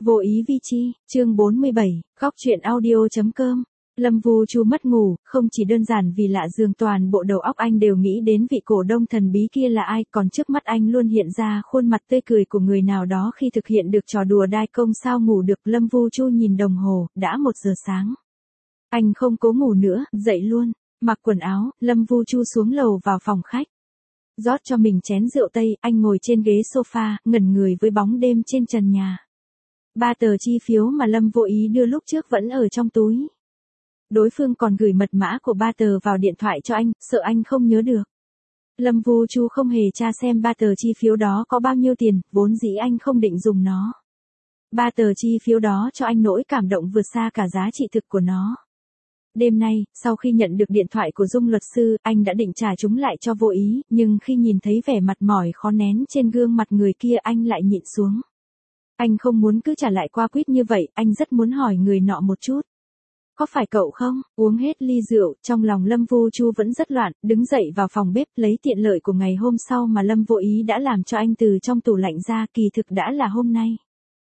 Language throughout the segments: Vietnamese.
Vô ý vi chi, chương 47, góc truyện audio.com. Lâm Vu Chu mất ngủ, không chỉ đơn giản vì lạ giường, toàn bộ đầu óc anh đều nghĩ đến vị cổ đông thần bí kia là ai, còn trước mắt anh luôn hiện ra khuôn mặt tươi cười của người nào đó khi thực hiện được trò đùa đai công. Sao ngủ được? Lâm Vu Chu nhìn đồng hồ, đã 1 giờ sáng. Anh không cố ngủ nữa, dậy luôn, mặc quần áo, Lâm Vu Chu xuống lầu vào phòng khách. Rót cho mình chén rượu tây, anh ngồi trên ghế sofa, ngẩn người với bóng đêm trên trần nhà. 3 tờ chi phiếu mà Lâm vô ý đưa lúc trước vẫn ở trong túi. Đối phương còn gửi mật mã của 3 tờ vào điện thoại cho anh, sợ anh không nhớ được. Lâm Vu Chu không hề tra xem 3 tờ chi phiếu đó có bao nhiêu tiền, vốn dĩ anh không định dùng nó. 3 tờ chi phiếu đó cho anh nỗi cảm động vượt xa cả giá trị thực của nó. Đêm nay, sau khi nhận được điện thoại của Dung luật sư, anh đã định trả chúng lại cho vô ý, nhưng khi nhìn thấy vẻ mặt mỏi khó nén trên gương mặt người kia, anh lại nhịn xuống. Anh không muốn cứ trả lại qua quýt như vậy, anh rất muốn hỏi người nọ một chút. Có phải cậu không? Uống hết ly rượu, trong lòng Lâm Vu Chu vẫn rất loạn, đứng dậy vào phòng bếp lấy tiện lợi của ngày hôm sau mà Lâm vô ý đã làm cho anh từ trong tủ lạnh ra, kỳ thực đã là hôm nay.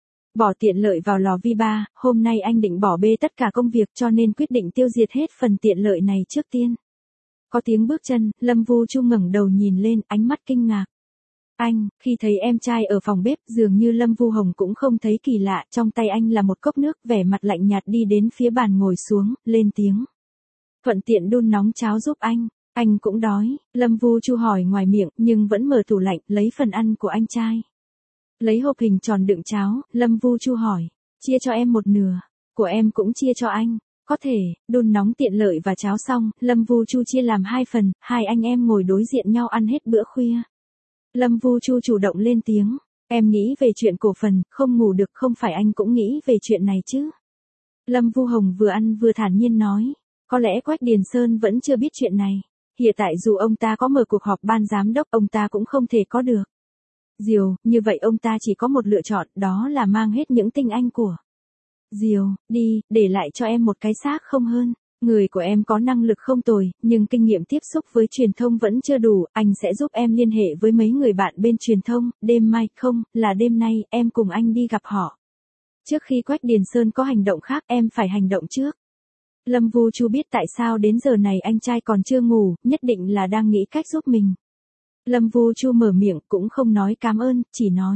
Bỏ tiện lợi vào lò vi ba, hôm nay anh định bỏ bê tất cả công việc cho nên quyết định tiêu diệt hết phần tiện lợi này trước tiên. Có tiếng bước chân, Lâm Vu Chu ngẩng đầu nhìn lên, ánh mắt kinh ngạc. Anh, khi thấy em trai ở phòng bếp, dường như Lâm Vu Hồng cũng không thấy kỳ lạ, trong tay anh là một cốc nước, vẻ mặt lạnh nhạt đi đến phía bàn ngồi xuống, lên tiếng. Thuận tiện đun nóng cháo giúp anh cũng đói, Lâm Vu Chu hỏi ngoài miệng, nhưng vẫn mở tủ lạnh, lấy phần ăn của anh trai. Lấy hộp hình tròn đựng cháo, Lâm Vu Chu hỏi, chia cho em 1/2, của em cũng chia cho anh. Có thể. Đun nóng tiện lợi và cháo xong, Lâm Vu Chu chia làm 2 phần, hai anh em ngồi đối diện nhau ăn hết bữa khuya. Lâm Vu Chu chủ động lên tiếng, em nghĩ về chuyện cổ phần, không ngủ được, không phải anh cũng nghĩ về chuyện này chứ? Lâm Vu Hồng vừa ăn vừa thản nhiên nói, có lẽ Quách Điền Sơn vẫn chưa biết chuyện này. Hiện tại dù ông ta có mở cuộc họp ban giám đốc, ông ta cũng không thể có được. Diều, như vậy ông ta chỉ có một lựa chọn, đó là mang hết những tinh anh của Diều đi, để lại cho em một cái xác không hơn. Người của em có năng lực không tồi, nhưng kinh nghiệm tiếp xúc với truyền thông vẫn chưa đủ, anh sẽ giúp em liên hệ với mấy người bạn bên truyền thông, đêm mai, không, là đêm nay, em cùng anh đi gặp họ. Trước khi Quách Điền Sơn có hành động khác, em phải hành động trước. Lâm Vu Chu biết tại sao đến giờ này anh trai còn chưa ngủ, nhất định là đang nghĩ cách giúp mình. Lâm Vu Chu mở miệng cũng không nói cảm ơn, chỉ nói.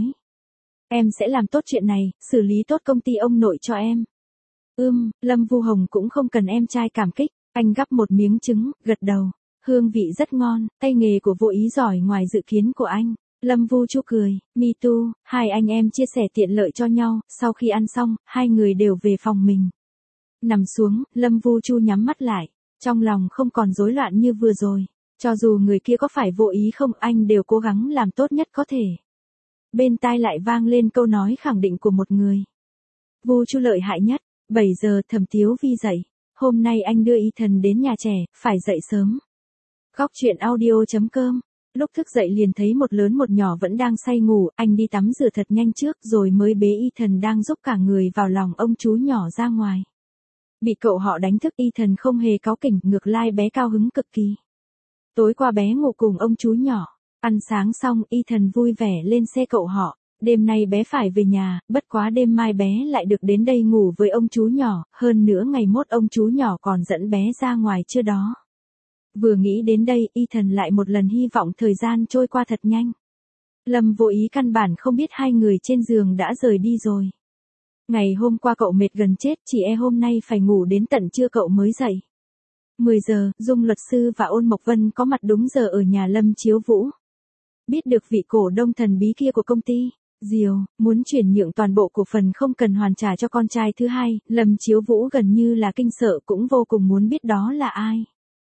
Em sẽ làm tốt chuyện này, xử lý tốt công ty ông nội cho em. Lâm Vu Hồng cũng không cần em trai cảm kích, anh gắp một miếng trứng, gật đầu. Hương vị rất ngon, tay nghề của vô ý giỏi ngoài dự kiến của anh. Lâm Vu Chu cười, me too, hai anh em chia sẻ tiện lợi cho nhau, sau khi ăn xong, hai người đều về phòng mình. Nằm xuống, Lâm Vu Chu nhắm mắt lại, trong lòng không còn rối loạn như vừa rồi. Cho dù người kia có phải vô ý không, anh đều cố gắng làm tốt nhất có thể. Bên tai lại vang lên câu nói khẳng định của một người. Vu Chu lợi hại nhất. 7 giờ Thẩm Tiếu Vi dậy. Hôm nay anh đưa Y Thần đến nhà trẻ, phải dậy sớm. Góc truyện audio.com. Lúc thức dậy liền thấy một lớn một nhỏ vẫn đang say ngủ, anh đi tắm rửa thật nhanh trước rồi mới bế Y Thần đang giúp cả người vào lòng ông chú nhỏ ra ngoài. Bị cậu họ đánh thức, Y Thần không hề cáu kỉnh, ngược lại bé cao hứng cực kỳ. Tối qua bé ngủ cùng ông chú nhỏ. Ăn sáng xong, Y Thần vui vẻ lên xe cậu họ. Đêm nay bé phải về nhà, bất quá đêm mai bé lại được đến đây ngủ với ông chú nhỏ, hơn nữa ngày mốt ông chú nhỏ còn dẫn bé ra ngoài chưa đó. Vừa nghĩ đến đây, Y Thần lại một lần hy vọng thời gian trôi qua thật nhanh. Lâm vô ý căn bản không biết hai người trên giường đã rời đi rồi. Ngày hôm qua cậu mệt gần chết, chỉ hôm nay phải ngủ đến tận trưa cậu mới dậy. 10 giờ, Dung luật sư và Ôn Mộc Vân có mặt đúng giờ ở nhà Lâm Chiếu Vũ. Biết được vị cổ đông thần bí kia của công ty Diều muốn chuyển nhượng toàn bộ cổ phần không cần hoàn trả cho con trai thứ hai, Lâm Chiếu Vũ gần như là kinh sợ, cũng vô cùng muốn biết đó là ai.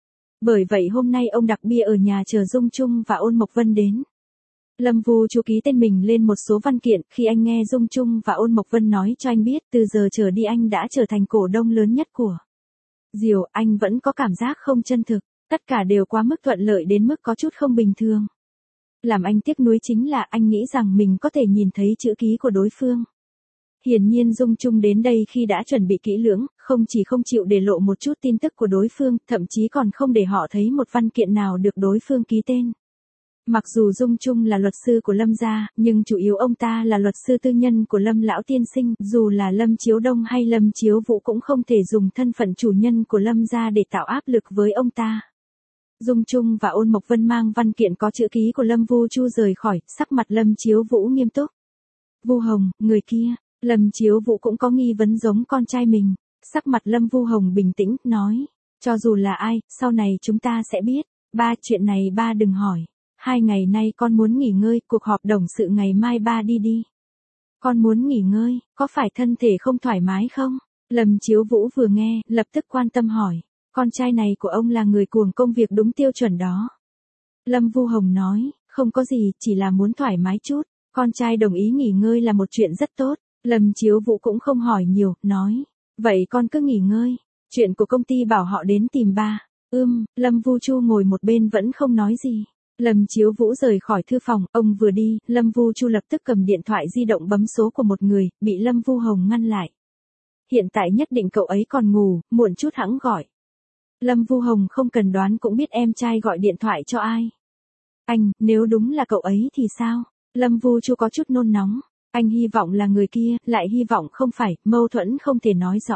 Bởi vậy hôm nay ông đặt bia ở nhà chờ Dung Trung và Ôn Mộc Vân đến. Lâm Vu Chu ký tên mình lên một số văn kiện, khi anh nghe Dung Trung và Ôn Mộc Vân nói cho anh biết từ giờ trở đi anh đã trở thành cổ đông lớn nhất của Diều, anh vẫn có cảm giác không chân thực, tất cả đều quá mức thuận lợi đến mức có chút không bình thường. Làm anh tiếc nuối chính là anh nghĩ rằng mình có thể nhìn thấy chữ ký của đối phương. Hiển nhiên Dung Trung đến đây khi đã chuẩn bị kỹ lưỡng, không chỉ không chịu để lộ một chút tin tức của đối phương, thậm chí còn không để họ thấy một văn kiện nào được đối phương ký tên. Mặc dù Dung Trung là luật sư của Lâm gia, nhưng chủ yếu ông ta là luật sư tư nhân của Lâm lão tiên sinh, dù là Lâm Chiếu Đông hay Lâm Chiếu Vũ cũng không thể dùng thân phận chủ nhân của Lâm gia để tạo áp lực với ông ta. Dung Trung và Ôn Mộc Vân mang văn kiện có chữ ký của Lâm Vu Chu rời khỏi, sắc mặt Lâm Chiếu Vũ nghiêm túc. Vu Hồng, người kia, Lâm Chiếu Vũ cũng có nghi vấn giống con trai mình. Sắc mặt Lâm Vu Hồng bình tĩnh, nói, cho dù là ai, sau này chúng ta sẽ biết. Ba, chuyện này ba đừng hỏi. 2 ngày nay con muốn nghỉ ngơi, cuộc họp đồng sự ngày mai ba đi. Con muốn nghỉ ngơi, có phải thân thể không thoải mái không? Lâm Chiếu Vũ vừa nghe, lập tức quan tâm hỏi. Con trai này của ông là người cuồng công việc đúng tiêu chuẩn đó. Lâm Vu Hồng nói, không có gì, chỉ là muốn thoải mái chút. Con trai đồng ý nghỉ ngơi là một chuyện rất tốt. Lâm Chiếu Vũ cũng không hỏi nhiều, nói. Vậy con cứ nghỉ ngơi. Chuyện của công ty bảo họ đến tìm ba. Lâm Vu Chu ngồi một bên vẫn không nói gì. Lâm Chiếu Vũ rời khỏi thư phòng, ông vừa đi, Lâm Vu Chu lập tức cầm điện thoại di động bấm số của một người, bị Lâm Vu Hồng ngăn lại. Hiện tại nhất định cậu ấy còn ngủ, muộn chút hẵng gọi. Lâm Vu Hồng không cần đoán cũng biết em trai gọi điện thoại cho ai. Anh, nếu đúng là cậu ấy thì sao? Lâm Vu Chu có chút nôn nóng. Anh hy vọng là người kia, lại hy vọng không phải, mâu thuẫn không thể nói rõ.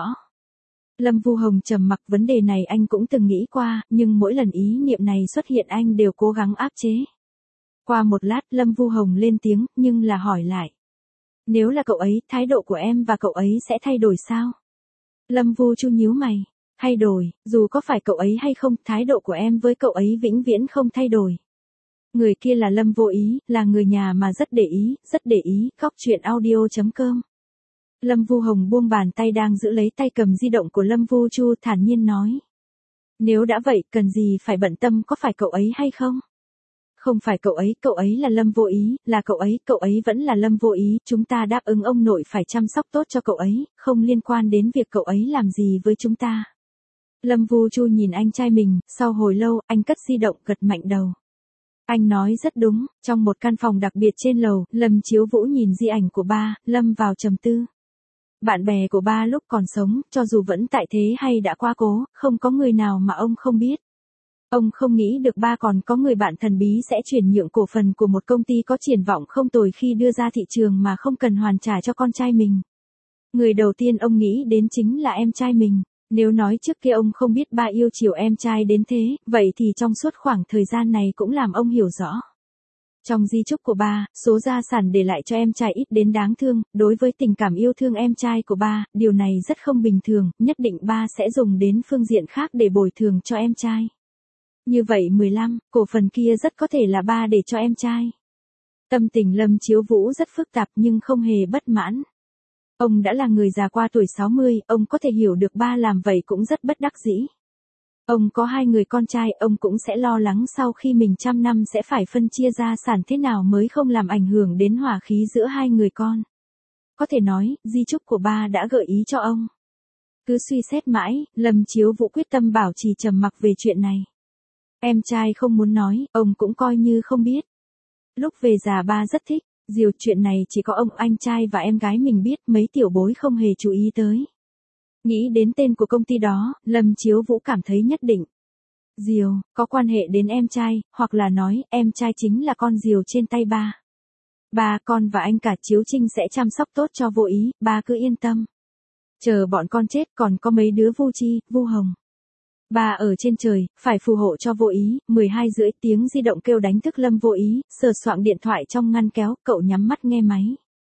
Lâm Vu Hồng trầm mặc, vấn đề này anh cũng từng nghĩ qua, nhưng mỗi lần ý niệm này xuất hiện anh đều cố gắng áp chế. Qua một lát, Lâm Vu Hồng lên tiếng, nhưng là hỏi lại. Nếu là cậu ấy, thái độ của em và cậu ấy sẽ thay đổi sao? Lâm Vu Chu nhíu mày. Thay đổi, dù có phải cậu ấy hay không, thái độ của em với cậu ấy vĩnh viễn không thay đổi. Người kia là Lâm Vô Ý, là người nhà mà rất để ý, góc chuyện audio.com. Lâm Vu Hồng buông bàn tay đang giữ lấy tay cầm di động của Lâm Vu Chu, thản nhiên nói. Nếu đã vậy, cần gì phải bận tâm có phải cậu ấy hay không? Không phải cậu ấy là Lâm Vô Ý, là cậu ấy vẫn là Lâm Vô Ý, chúng ta đáp ứng ông nội phải chăm sóc tốt cho cậu ấy, không liên quan đến việc cậu ấy làm gì với chúng ta. Lâm Vu Chu nhìn anh trai mình, sau hồi lâu, anh cất di động, gật mạnh đầu. Anh nói rất đúng, trong một căn phòng đặc biệt trên lầu, Lâm Chiếu Vũ nhìn di ảnh của ba, lâm vào trầm tư. Bạn bè của ba lúc còn sống, cho dù vẫn tại thế hay đã qua cố, không có người nào mà ông không biết. Ông không nghĩ được ba còn có người bạn thần bí sẽ chuyển nhượng cổ phần của một công ty có triển vọng không tồi khi đưa ra thị trường mà không cần hoàn trả cho con trai mình. Người đầu tiên ông nghĩ đến chính là em trai mình. Nếu nói trước kia ông không biết ba yêu chiều em trai đến thế, vậy thì trong suốt khoảng thời gian này cũng làm ông hiểu rõ. Trong di chúc của ba, số gia sản để lại cho em trai ít đến đáng thương, đối với tình cảm yêu thương em trai của ba, điều này rất không bình thường, nhất định ba sẽ dùng đến phương diện khác để bồi thường cho em trai. Như vậy 15, cổ phần kia rất có thể là ba để cho em trai. Tâm tình Lâm Chiếu Vũ rất phức tạp nhưng không hề bất mãn. Ông đã là người già qua tuổi 60, ông có thể hiểu được ba làm vậy cũng rất bất đắc dĩ. Ông có 2 người con trai, ông cũng sẽ lo lắng sau khi mình 100 năm sẽ phải phân chia gia sản thế nào mới không làm ảnh hưởng đến hòa khí giữa 2 người con. Có thể nói, di chúc của ba đã gợi ý cho ông. Cứ suy xét mãi, Lâm Chiếu Vũ quyết tâm bảo trì trầm mặc về chuyện này. Em trai không muốn nói, ông cũng coi như không biết. Lúc về già ba rất thích. Diều, chuyện này chỉ có ông, anh trai và em gái mình biết, mấy tiểu bối không hề chú ý tới. Nghĩ đến tên của công ty đó, Lâm Chiếu Vũ cảm thấy nhất định. Diều, có quan hệ đến em trai, hoặc là nói, em trai chính là con diều trên tay ba. Ba, con và anh cả Chiếu Trinh sẽ chăm sóc tốt cho Vô Ý, ba cứ yên tâm. Chờ bọn con chết còn có mấy đứa Vu Chi, Vu Hồng. Ba ở trên trời, phải phù hộ cho Vô Ý. 12:30 tiếng di động kêu đánh thức Lâm Vô Ý, sờ soạng điện thoại trong ngăn kéo, cậu nhắm mắt nghe máy.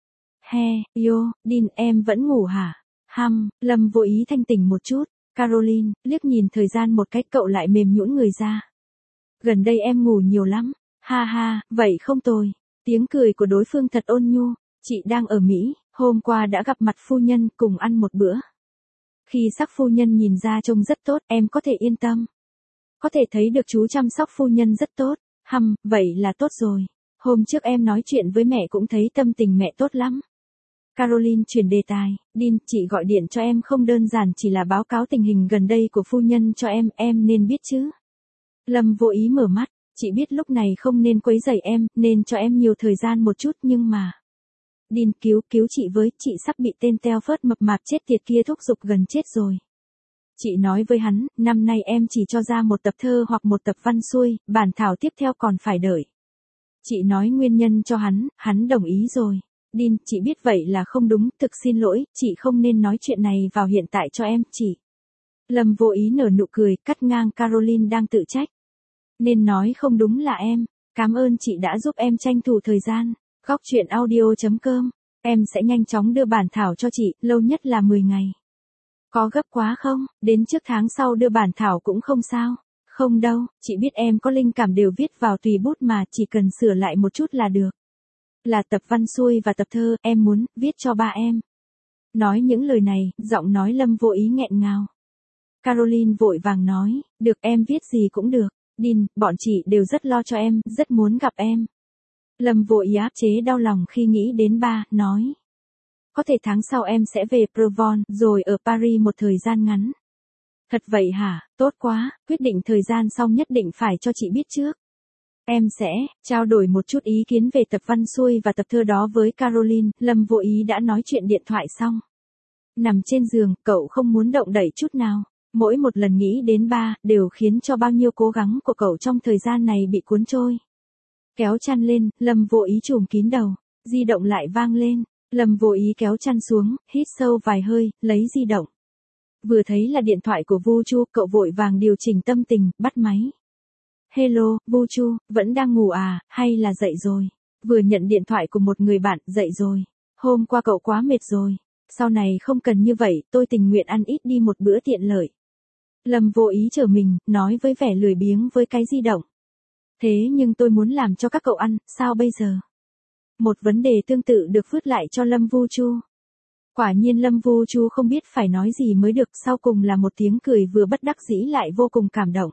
Din, em vẫn ngủ hả? Lâm Vô Ý thanh tỉnh một chút. Caroline, liếc nhìn thời gian một cách cậu lại mềm nhũn người ra. Gần đây em ngủ nhiều lắm. Ha, vậy không tồi. Tiếng cười của đối phương thật ôn nhu. Chị đang ở Mỹ, hôm qua đã gặp mặt phu nhân, cùng ăn một bữa. Khi sắc phu nhân nhìn ra trông rất tốt, em có thể yên tâm. Có thể thấy được chú chăm sóc phu nhân rất tốt. Vậy là tốt rồi. Hôm trước em nói chuyện với mẹ cũng thấy tâm tình mẹ tốt lắm. Caroline chuyển đề tài. Din, chị gọi điện cho em không đơn giản chỉ là báo cáo tình hình gần đây của phu nhân cho em nên biết chứ. Lâm Vô Ý mở mắt, chị biết lúc này không nên quấy rầy em, nên cho em nhiều thời gian một chút nhưng mà. Din, cứu chị với, chị sắp bị tên teo phớt mập mạp chết tiệt kia thúc giục gần chết rồi. Chị nói với hắn, năm nay em chỉ cho ra một tập thơ hoặc một tập văn xuôi, bản thảo tiếp theo còn phải đợi. Chị nói nguyên nhân cho hắn đồng ý rồi. Dean, chị biết vậy là không đúng, thực xin lỗi, chị không nên nói chuyện này vào hiện tại cho em, chị. Lâm vô ý nở nụ cười, cắt ngang Caroline đang tự trách. Nên nói không đúng là em. Cảm ơn chị đã giúp em tranh thủ thời gian. Góc chuyện audio.com. Em sẽ nhanh chóng đưa bản thảo cho chị, lâu nhất là 10 ngày. Có gấp quá không? Đến trước tháng sau đưa bản thảo cũng không sao. Không đâu, chị biết em có linh cảm đều viết vào tùy bút mà, chỉ cần sửa lại một chút là được. Là tập văn xuôi và tập thơ, em muốn viết cho ba em. Nói những lời này, giọng nói Lâm vô ý nghẹn ngào. Caroline vội vàng nói, được em viết gì cũng được. Dean, bọn chị đều rất lo cho em, rất muốn gặp em. Lâm vô ý áp chế đau lòng khi nghĩ đến ba, nói. Có thể tháng sau em sẽ về Provence, rồi ở Paris một thời gian ngắn. Thật vậy hả, tốt quá, quyết định thời gian xong nhất định phải cho chị biết trước. Em sẽ trao đổi một chút ý kiến về tập văn xuôi và tập thơ đó với Caroline. Lâm vô ý đã nói chuyện điện thoại xong. Nằm trên giường, cậu không muốn động đậy chút nào. Mỗi một lần nghĩ đến ba, đều khiến cho bao nhiêu cố gắng của cậu trong thời gian này bị cuốn trôi. Kéo chăn lên, Lâm vô ý trùm kín đầu. Di động lại vang lên. Lâm vô ý kéo chăn xuống, hít sâu vài hơi, lấy di động. Vừa thấy là điện thoại của Vu Chu, cậu vội vàng điều chỉnh tâm tình, bắt máy. Hello, Vu Chu, vẫn đang ngủ à, hay là dậy rồi? Vừa nhận điện thoại của một người bạn, dậy rồi. Hôm qua cậu quá mệt rồi. Sau này không cần như vậy, tôi tình nguyện ăn ít đi một bữa tiện lợi. Lâm vô ý trở mình, nói với vẻ lười biếng với cái di động. Thế nhưng tôi muốn làm cho các cậu ăn, sao bây giờ? Một vấn đề tương tự được vứt lại cho Lâm Vu Chu. Quả nhiên Lâm Vu Chu không biết phải nói gì mới được, sau cùng là một tiếng cười vừa bất đắc dĩ lại vô cùng cảm động.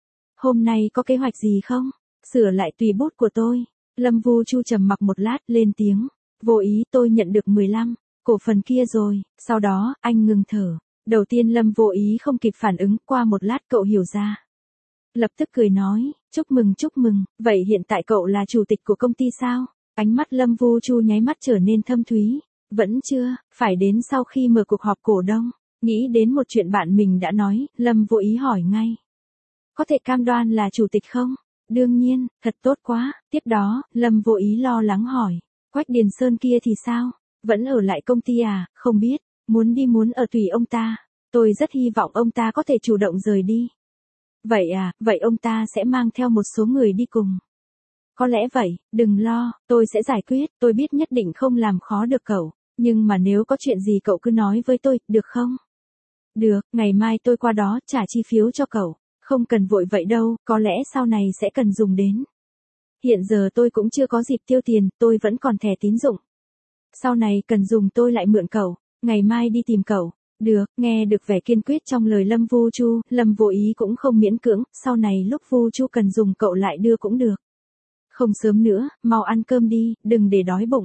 Hôm nay có kế hoạch gì không? Sửa lại tùy bút của tôi. Lâm Vu Chu trầm mặc một lát, lên tiếng. Vô ý tôi nhận được 15 cổ phần kia rồi. Sau đó, anh ngừng thở. Đầu tiên Lâm vô ý không kịp phản ứng, qua một lát cậu hiểu ra. Lập tức cười nói, chúc mừng, vậy hiện tại cậu là chủ tịch của công ty sao? Ánh mắt Lâm Vu Chu nháy mắt trở nên thâm thúy. Vẫn chưa, phải đến sau khi mở cuộc họp cổ đông. Nghĩ đến một chuyện bạn mình đã nói, Lâm vô ý hỏi ngay. Có thể cam đoan là chủ tịch không? Đương nhiên, thật tốt quá. Tiếp đó, Lâm vô ý lo lắng hỏi. Quách Điền Sơn kia thì sao? Vẫn ở lại công ty à? Không biết, muốn ở tùy ông ta. Tôi rất hy vọng ông ta có thể chủ động rời đi. Vậy à, vậy ông ta sẽ mang theo một số người đi cùng. Có lẽ vậy, đừng lo, tôi sẽ giải quyết, tôi biết nhất định không làm khó được cậu. Nhưng mà nếu có chuyện gì cậu cứ nói với tôi, được không? Được, ngày mai tôi qua đó trả chi phiếu cho cậu. Không cần vội vậy đâu, có lẽ sau này sẽ cần dùng đến. Hiện giờ tôi cũng chưa có dịp tiêu tiền, tôi vẫn còn thẻ tín dụng. Sau này cần dùng tôi lại mượn cậu, ngày mai đi tìm cậu. Được, nghe được vẻ kiên quyết trong lời Lâm Vu Chu, Lâm vô ý cũng không miễn cưỡng, sau này lúc Vu Chu cần dùng cậu lại đưa cũng được. Không sớm nữa, mau ăn cơm đi, đừng để đói bụng.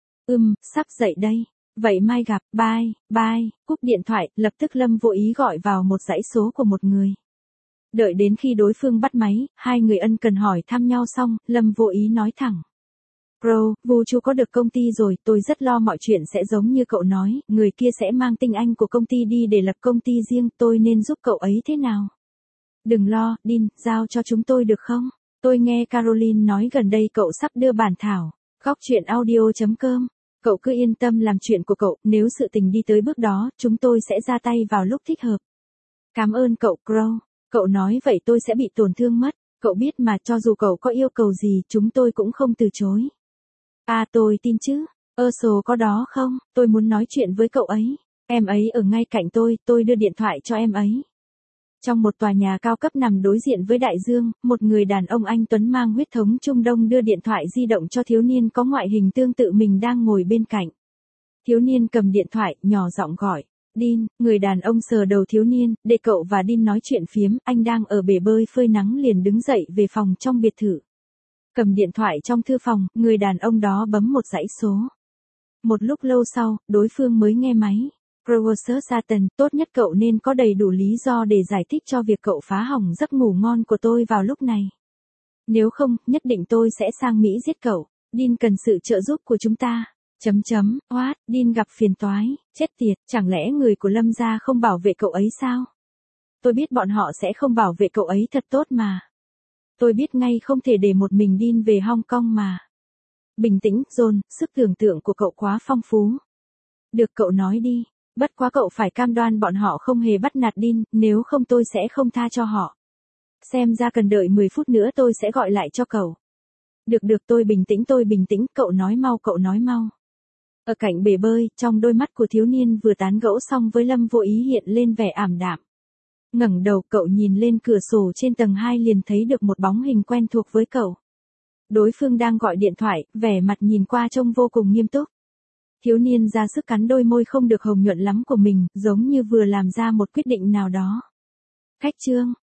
Sắp dậy đây. Vậy mai gặp, bye, cúp điện thoại, lập tức Lâm vô ý gọi vào một dãy số của một người. Đợi đến khi đối phương bắt máy, hai người ân cần hỏi thăm nhau xong, Lâm vô ý nói thẳng. Bro, Vu Chu có được công ty rồi, tôi rất lo mọi chuyện sẽ giống như cậu nói, người kia sẽ mang tinh anh của công ty đi để lập công ty riêng, tôi nên giúp cậu ấy thế nào? Đừng lo, Dean, giao cho chúng tôi được không? Tôi nghe Caroline nói gần đây cậu sắp đưa bản thảo. Góc chuyện audio.com. Cậu cứ yên tâm làm chuyện của cậu, nếu sự tình đi tới bước đó, chúng tôi sẽ ra tay vào lúc thích hợp. Cảm ơn cậu, Crow. Cậu nói vậy tôi sẽ bị tổn thương mất. Cậu biết mà, cho dù cậu có yêu cầu gì, chúng tôi cũng không từ chối. À, tôi tin chứ. Sổ có đó không? Tôi muốn nói chuyện với cậu ấy. Em ấy ở ngay cạnh tôi đưa điện thoại cho em ấy. Trong một tòa nhà cao cấp nằm đối diện với đại dương, một người đàn ông anh tuấn mang huyết thống Trung Đông đưa điện thoại di động cho thiếu niên có ngoại hình tương tự mình đang ngồi bên cạnh. Thiếu niên cầm điện thoại, nhỏ giọng gọi. Dean, người đàn ông sờ đầu thiếu niên, để cậu và Dean nói chuyện phiếm, anh đang ở bể bơi phơi nắng liền đứng dậy về phòng trong biệt thự. Cầm điện thoại trong thư phòng, người đàn ông đó bấm một dãy số. Một lúc lâu sau, đối phương mới nghe máy. Professor Satan, tốt nhất cậu nên có đầy đủ lý do để giải thích cho việc cậu phá hỏng giấc ngủ ngon của tôi vào lúc này. Nếu không, nhất định tôi sẽ sang Mỹ giết cậu. Dean cần sự trợ giúp của chúng ta. What, Dean gặp phiền toái, chết tiệt, chẳng lẽ người của Lâm gia không bảo vệ cậu ấy sao? Tôi biết bọn họ sẽ không bảo vệ cậu ấy thật tốt mà. Tôi biết ngay không thể để một mình Dean về Hong Kong mà. Bình tĩnh, John, sức tưởng tượng của cậu quá phong phú. Được, cậu nói đi. Bất quá cậu phải cam đoan bọn họ không hề bắt nạt Dean, nếu không tôi sẽ không tha cho họ. Xem ra cần đợi 10 phút nữa tôi sẽ gọi lại cho cậu. Được, tôi bình tĩnh, cậu nói mau. Ở cạnh bể bơi, trong đôi mắt của thiếu niên vừa tán gẫu xong với Lâm Vô Ý hiện lên vẻ ảm đạm. Ngẩng đầu, cậu nhìn lên cửa sổ trên tầng 2 liền thấy được một bóng hình quen thuộc với cậu. Đối phương đang gọi điện thoại, vẻ mặt nhìn qua trông vô cùng nghiêm túc. Thiếu niên ra sức cắn đôi môi không được hồng nhuận lắm của mình, giống như vừa làm ra một quyết định nào đó. Khách Trương,